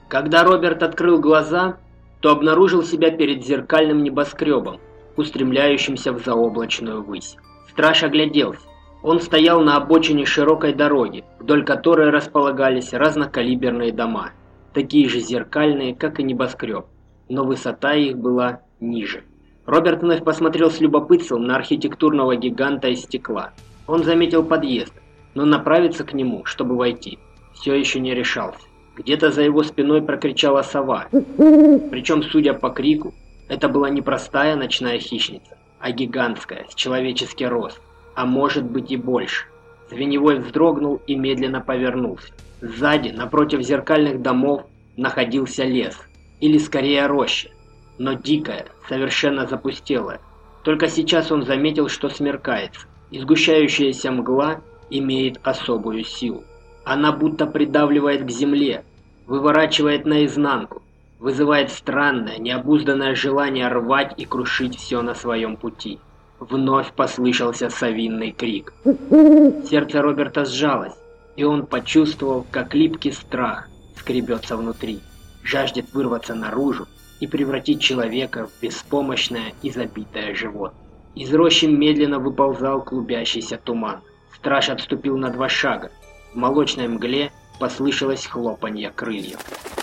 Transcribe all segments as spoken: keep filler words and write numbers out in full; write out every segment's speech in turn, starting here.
Когда Роберт открыл глаза, то обнаружил себя перед зеркальным небоскребом, устремляющимся в заоблачную высь. Страж огляделся. Он стоял на обочине широкой дороги, вдоль которой располагались разнокалиберные дома, такие же зеркальные, как и небоскреб, но высота их была ниже. Роберт вновь посмотрел с любопытством на архитектурного гиганта из стекла. Он заметил подъезд, но направиться к нему, чтобы войти, все еще не решался. Где-то за его спиной прокричала сова. Причем, судя по крику, это была не простая ночная хищница, а гигантская, с человеческий рост, а может быть и больше. Звеньевой вздрогнул и медленно повернулся. Сзади, напротив зеркальных домов, находился лес, или скорее роща, но дикая, совершенно запустелая. Только сейчас он заметил, что смеркается, и сгущающаяся мгла имеет особую силу. Она будто придавливает к земле, выворачивает наизнанку, вызывает странное, необузданное желание рвать и крушить все на своем пути. Вновь послышался совиный крик. Сердце Роберта сжалось, и он почувствовал, как липкий страх скребется внутри, жаждет вырваться наружу и превратить человека в беспомощное и забитое животное. Из рощи медленно выползал клубящийся туман. Страж отступил на два шага. В молочной мгле послышалось хлопанье крыльев.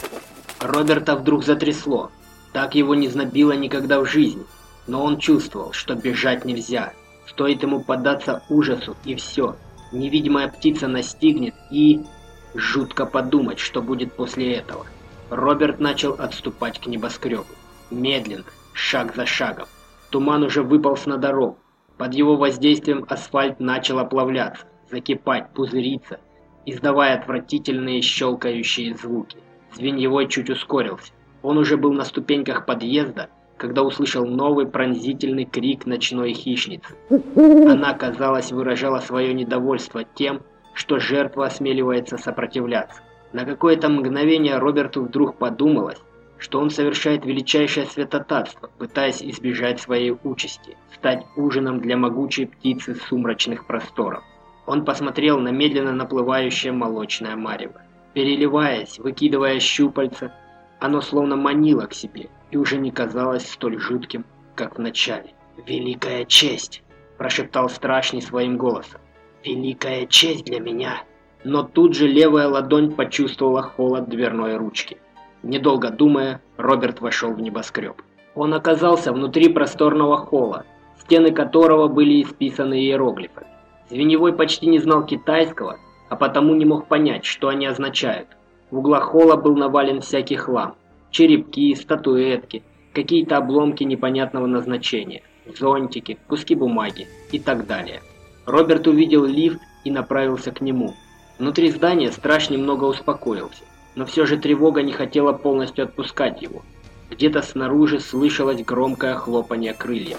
Роберта вдруг затрясло. Так его не знобило никогда в жизни. Но он чувствовал, что бежать нельзя. Стоит ему поддаться ужасу, и все. Невидимая птица настигнет, и... Жутко подумать, что будет после этого. Роберт начал отступать к небоскребу. Медленно, шаг за шагом. Туман уже выполз на дорогу. Под его воздействием асфальт начал оплавляться, закипать, пузыриться, издавая отвратительные щелкающие звуки. Звеньевой чуть ускорился. Он уже был на ступеньках подъезда, когда услышал новый пронзительный крик ночной хищницы. Она, казалось, выражала свое недовольство тем, что жертва осмеливается сопротивляться. На какое-то мгновение Роберту вдруг подумалось, что он совершает величайшее святотатство, пытаясь избежать своей участи, стать ужином для могучей птицы сумрачных просторов. Он посмотрел на медленно наплывающее молочное марево. Переливаясь, выкидывая щупальца, оно словно манило к себе и уже не казалось столь жутким, как в начале. «Великая честь!» – прошептал страж не своим голосом. «Великая честь для меня!» Но тут же левая ладонь почувствовала холод дверной ручки. Недолго думая, Роберт вошел в небоскреб. Он оказался внутри просторного холла, стены которого были исписаны иероглифами. Звеньевой почти не знал китайского, а потому не мог понять, что они означают. В углах холла был навален всякий хлам. Черепки, статуэтки, какие-то обломки непонятного назначения, зонтики, куски бумаги и так далее. Роберт увидел лифт и направился к нему. Внутри здания страж немного успокоился, но все же тревога не хотела полностью отпускать его. Где-то снаружи слышалось громкое хлопанье крыльев.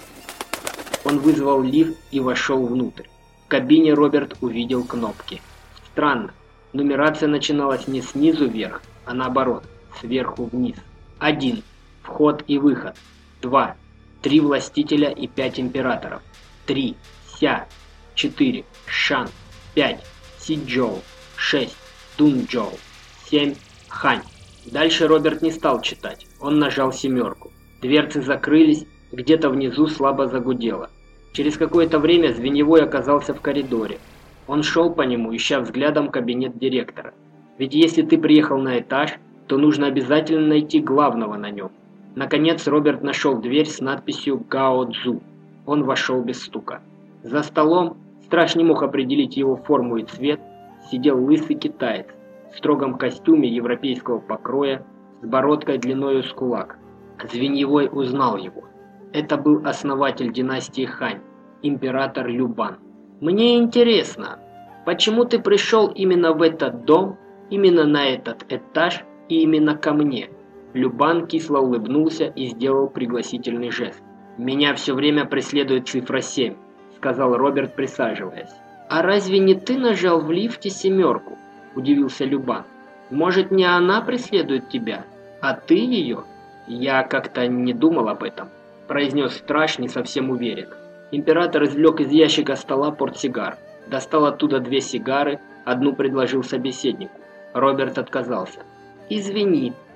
Он вызвал лифт и вошел внутрь. В кабине Роберт увидел кнопки. Странно, нумерация начиналась не снизу вверх, а наоборот, сверху вниз. Один. Вход и выход. Два. Три властителя и пять императоров. Три. Ся. Четыре. Шан. Пять. Сиджоу. Шесть. Дунчжоу. Семь. Хань. Дальше Роберт не стал читать. Он нажал семерку. Дверцы закрылись, где-то внизу слабо загудело. Через какое-то время Звеньевой оказался в коридоре. Он шел по нему, ища взглядом кабинет директора. Ведь если ты приехал на этаж, то нужно обязательно найти главного на нем. Наконец Роберт нашел дверь с надписью «Гао Цзу». Он вошел без стука. За столом, страж не мог определить его форму и цвет, сидел лысый китаец в строгом костюме европейского покроя с бородкой длиною с кулак. Звеньевой узнал его. Это был основатель династии Хань, император Любан. «Мне интересно, почему ты пришел именно в этот дом, именно на этот этаж и именно ко мне?» Любан кисло улыбнулся и сделал пригласительный жест. «Меня все время преследует цифра семь», — сказал Роберт, присаживаясь. «А разве не ты нажал в лифте семерку?» — удивился Любан. «Может, не она преследует тебя, а ты ее?» «Я как-то не думал об этом», — произнес страж не совсем уверенно. Император извлек из ящика стола портсигар, достал оттуда две сигары, одну предложил собеседнику. Роберт отказался. «Извини,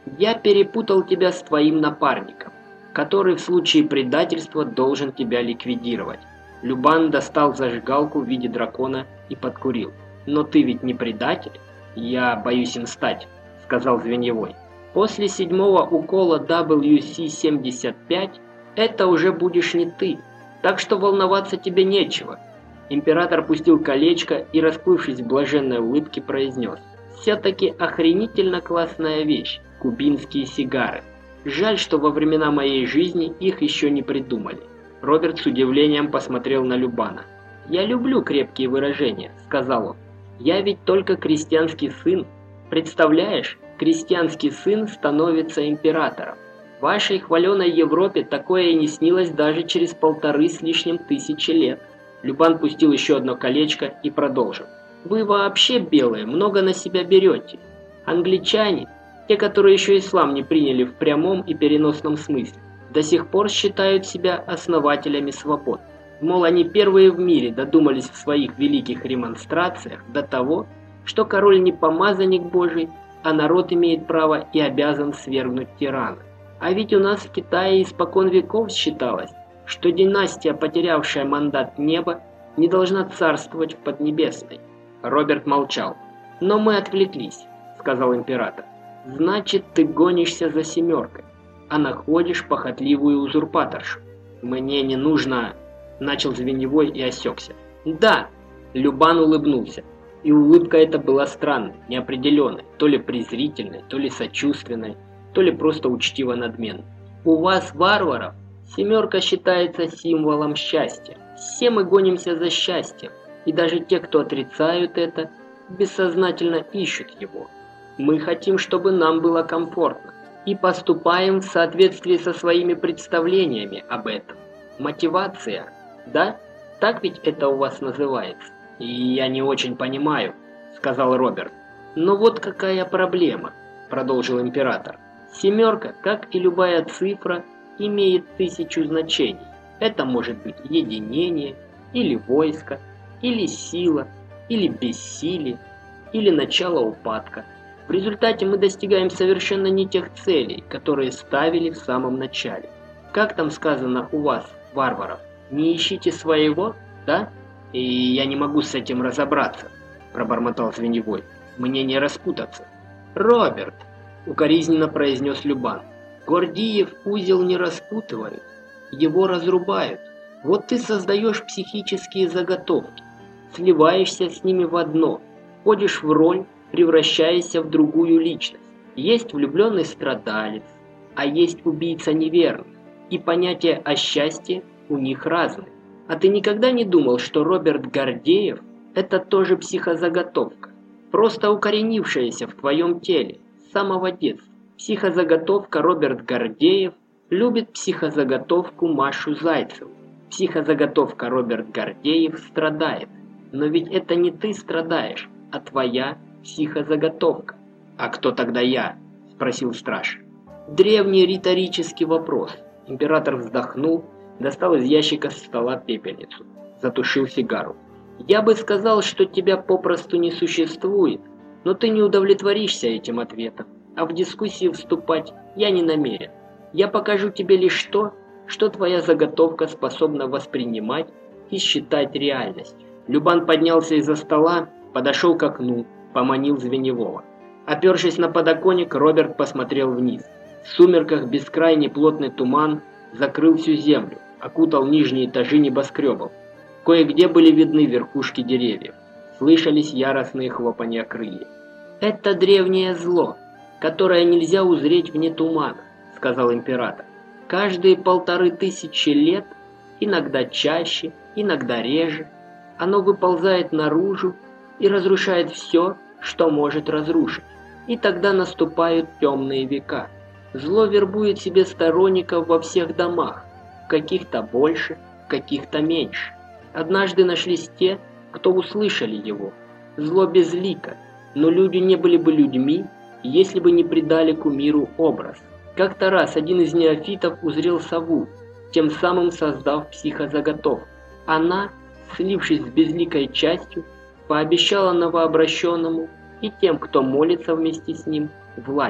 Я перепутал тебя с твоим напарником, который в случае предательства должен тебя ликвидировать. Любан достал зажигалку в виде дракона и подкурил. Но ты ведь не предатель? Я боюсь им стать, сказал Звеньевой. После седьмого укола дабл ю си семьдесят пять это уже будешь не ты, так что волноваться тебе нечего. Император пустил колечко и, расплывшись в блаженной улыбке, произнес: «Все-таки охренительно классная вещь, кубинские сигары. Жаль, что во времена моей жизни их еще не придумали». Роберт с удивлением посмотрел на Любана. «Я люблю крепкие выражения», — сказал он. «Я ведь только крестьянский сын. Представляешь, крестьянский сын становится императором. В вашей хваленой Европе такое и не снилось даже через полторы с лишним тысячи лет». Любан пустил еще одно колечко и продолжил. «Вы вообще, белые, много на себя берете. Англичане, те, которые еще ислам не приняли в прямом и переносном смысле, до сих пор считают себя основателями свобод. Мол, они первые в мире додумались в своих великих ремонстрациях до того, что король не помазанник Божий, а народ имеет право и обязан свергнуть тирана. А ведь у нас в Китае испокон веков считалось, что династия, потерявшая мандат неба, не должна царствовать в Поднебесной». Роберт молчал. «Но мы отвлеклись», — сказал император. «Значит, ты гонишься за семеркой, а находишь похотливую узурпаторшу. Мне не нужно...» — начал Звеньевой и осекся. «Да!» — Любан улыбнулся. И улыбка эта была странной, неопределенной, то ли презрительной, то ли сочувственной, то ли просто учтиво надменной. «У вас, варваров, семерка считается символом счастья. Все мы гонимся за счастьем, и даже те, кто отрицают это, бессознательно ищут его. Мы хотим, чтобы нам было комфортно, и поступаем в соответствии со своими представлениями об этом. Мотивация, да? Так ведь это у вас называется?» «И я не очень понимаю», — сказал Роберт. «Но вот какая проблема», — продолжил император. «Семерка, как и любая цифра, имеет тысячу значений. Это может быть единение, или войско, или сила, или бессилие, или начало упадка. В результате мы достигаем совершенно не тех целей, которые ставили в самом начале. Как там сказано у вас, варваров? Не ищите своего, да? И я не могу с этим разобраться», — пробормотал Звеньевой. «Мне не распутаться». «Роберт», — укоризненно произнес Любан, — «Гордиев узел не распутывают, его разрубают. Вот ты создаешь психические заготовки, сливаешься с ними в одно, входишь в роль, превращаешься в другую личность. Есть влюбленный страдалец, а есть убийца неверный, и понятия о счастье у них разные. А ты никогда не думал, что Роберт Гордеев – это тоже психозаготовка, просто укоренившаяся в твоем теле с самого детства? Психозаготовка Роберт Гордеев любит психозаготовку Машу Зайцеву. Психозаготовка Роберт Гордеев страдает. Но ведь это не ты страдаешь, а твоя психозаготовка. «А кто тогда я?» – спросил страж. Древний риторический вопрос. Император вздохнул, достал из ящика стола пепельницу, затушил сигару. «Я бы сказал, что тебя попросту не существует, но ты не удовлетворишься этим ответом, а в дискуссии вступать я не намерен. Я покажу тебе лишь то, что твоя заготовка способна воспринимать и считать реальностью». Любан поднялся из-за стола, подошел к окну, поманил Звеньевого. Опершись на подоконник, Роберт посмотрел вниз. В сумерках бескрайний плотный туман закрыл всю землю, окутал нижние этажи небоскребов. Кое-где были видны верхушки деревьев. Слышались яростные хлопанья крыльев. «Это древнее зло, которое нельзя узреть вне тумана», — сказал император. «Каждые полторы тысячи лет, иногда чаще, иногда реже, оно выползает наружу и разрушает все, что может разрушить. И тогда наступают темные века. Зло вербует себе сторонников во всех домах, в каких-то больше, в каких-то меньше. Однажды нашлись те, кто услышали его. Зло безлико, но люди не были бы людьми, если бы не придали кумиру образ. Как-то раз один из неофитов узрел сову, тем самым создав психозаготовку. Она, слившись с безликой частью, пообещала новообращенному и тем, кто молится вместе с ним, власть.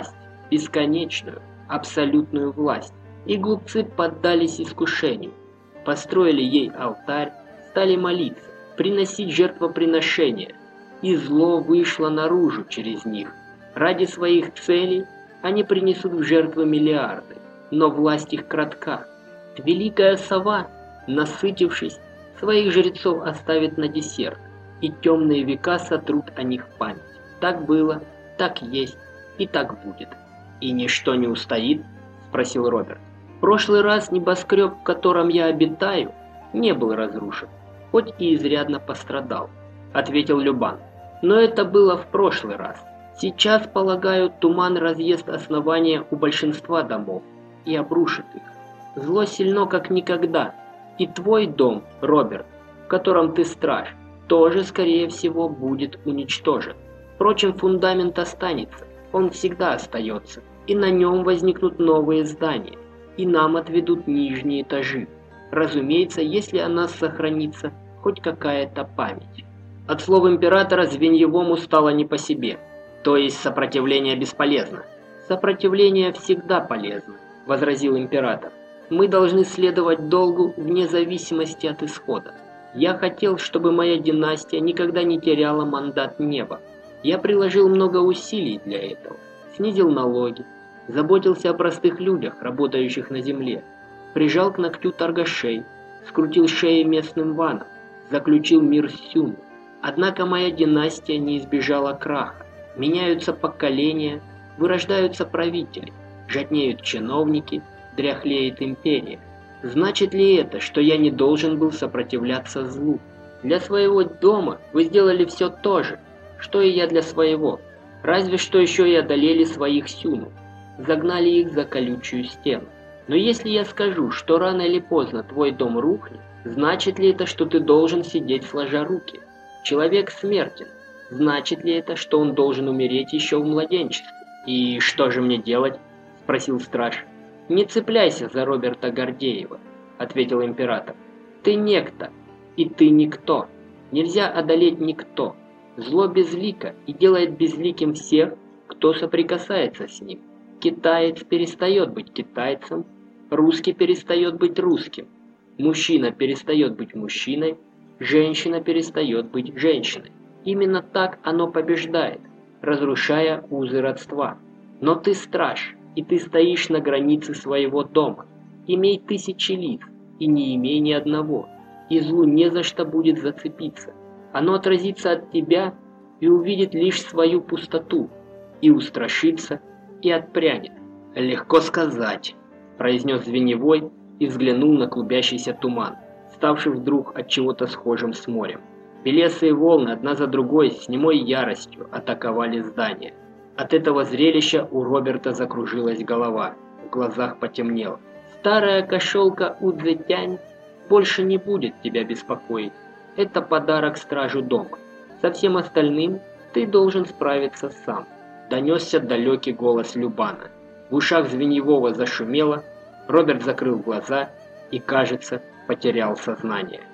бесконечную, абсолютную власть. И глупцы поддались искушению, построили ей алтарь, стали молиться, приносить жертвоприношения, и зло вышло наружу через них. Ради своих целей они принесут в жертвы миллиарды, но власть их кратка. Великая сова, насытившись, своих жрецов оставит на десерт, и темные века сотрут о них память. Так было, так есть и так будет. «И ничто не устоит?» – спросил Роберт. «В прошлый раз небоскреб, в котором я обитаю, не был разрушен, хоть и изрядно пострадал», – ответил Любан. «Но это было в прошлый раз. Сейчас, полагаю, туман разъест основания у большинства домов и обрушит их. Зло сильно как никогда, и твой дом, Роберт, в котором ты страж, тоже, скорее всего, будет уничтожен. Впрочем, фундамент останется, он всегда остается, и на нем возникнут новые здания, и нам отведут нижние этажи. Разумеется, если о нас сохранится хоть какая-то память». От слов императора Звеньевому стало не по себе. «То есть сопротивление бесполезно?» «Сопротивление всегда полезно», – возразил император. «Мы должны следовать долгу вне зависимости от исхода. Я хотел, чтобы моя династия никогда не теряла мандат неба. Я приложил много усилий для этого, снизил налоги, заботился о простых людях, работающих на земле, прижал к ногтю торгашей, скрутил шеи местным ванам, заключил мир с Сюну. Однако моя династия не избежала краха. Меняются поколения, вырождаются правители, жаднеют чиновники, дряхлеет империя. Значит ли это, что я не должен был сопротивляться злу? Для своего дома вы сделали все то же, что и я для своего, разве что еще и одолели своих Сюну, загнали их за колючую стену. Но если я скажу, что рано или поздно твой дом рухнет, значит ли это, что ты должен сидеть сложа руки? Человек смертен. Значит ли это, что он должен умереть еще в младенчестве? «И что же мне делать?» – спросил страж. «Не цепляйся за Роберта Гордеева», – ответил император. «Ты некто, и ты никто. Нельзя одолеть никто. Зло безлико и делает безликим всех, кто соприкасается с ним. Китаец перестает быть китайцем, русский перестает быть русским, мужчина перестает быть мужчиной, женщина перестает быть женщиной. Именно так оно побеждает, разрушая узы родства. Но ты страж, и ты стоишь на границе своего дома. Имей тысячи лиц, и не имей ни одного, и злу не за что будет зацепиться. Оно отразится от тебя и увидит лишь свою пустоту, и устрашится, и отпрянет». «Легко сказать», – произнес Звеньевой и взглянул на клубящийся туман, ставший вдруг от чего-то схожим с морем. Белесые волны одна за другой с немой яростью атаковали здание. От этого зрелища у Роберта закружилась голова, в глазах потемнело. «Старая кошелка Удзетянь больше не будет тебя беспокоить. Это подарок стражу дома. Со всем остальным ты должен справиться сам». Донесся далекий голос Любана. В ушах Звеньевого зашумело, Роберт закрыл глаза и, кажется, потерял сознание.